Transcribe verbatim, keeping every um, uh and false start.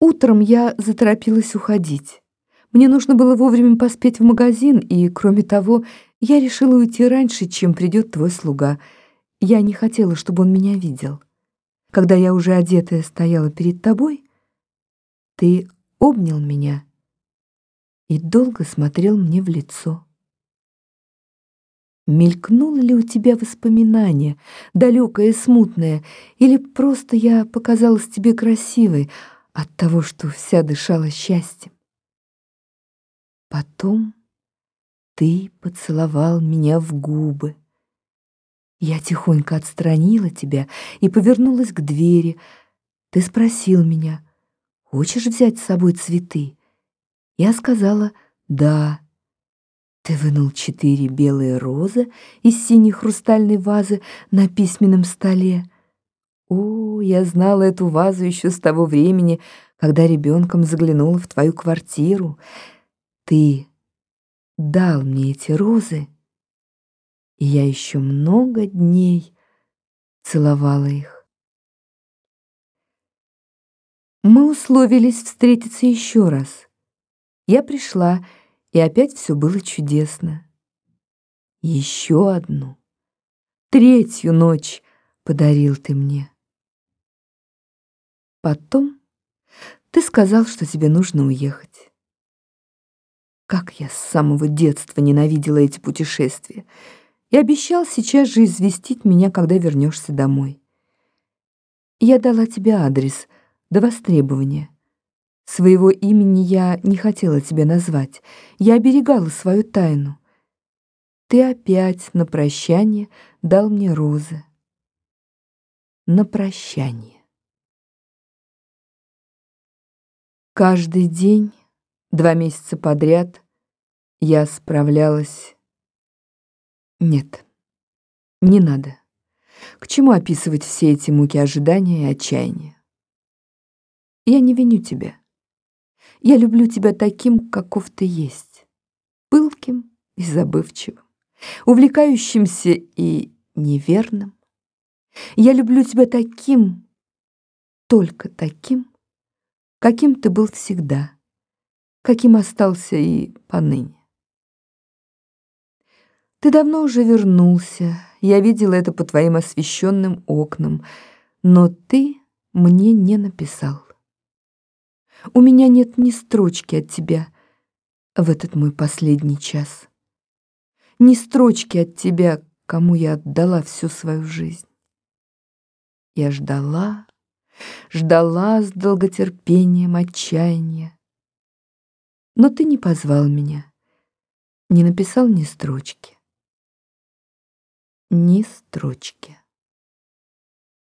Утром я заторопилась уходить. Мне нужно было вовремя поспеть в магазин, и, кроме того, я решила уйти раньше, чем придет твой слуга. Я не хотела, чтобы он меня видел. Когда я уже одетая стояла перед тобой, ты обнял меня и долго смотрел мне в лицо. Мелькнуло ли у тебя воспоминание, далекое и смутное, или просто я показалась тебе красивой от того, что вся дышала счастьем? Потом ты поцеловал меня в губы. Я тихонько отстранила тебя и повернулась к двери. Ты спросил меня: «Хочешь взять с собой цветы?» Я сказала «да». Ты вынул четыре белые розы из синей хрустальной вазы на письменном столе. О, я знала эту вазу еще с того времени, когда ребенком заглянула в твою квартиру. Ты дал мне эти розы, и я еще много дней целовала их. Мы условились встретиться еще раз. Я пришла, и опять все было чудесно. Еще одну, третью ночь подарил ты мне. Потом ты сказал, что тебе нужно уехать. Как я с самого детства ненавидела эти путешествия, и обещал сейчас же известить меня, когда вернешься домой. Я дала тебе адрес до востребования. Своего имени я не хотела тебя назвать, я оберегала свою тайну. Ты опять на прощание дал мне розы. На прощание. Каждый день, два месяца подряд, я справлялась. Нет, не надо. К чему описывать все эти муки ожидания и отчаяния? Я не виню тебя. Я люблю тебя таким, каков ты есть. Пылким и забывчивым, увлекающимся и неверным. Я люблю тебя таким, только таким, каким ты был всегда, каким остался и поныне. Ты давно уже вернулся, я видела это по твоим освещенным окнам, но ты мне не написал. У меня нет ни строчки от тебя в этот мой последний час, ни строчки от тебя, кому я отдала всю свою жизнь. Я ждала, ждала с долготерпением отчаяния, но ты не позвал меня, не написал ни строчки. Ни строчки.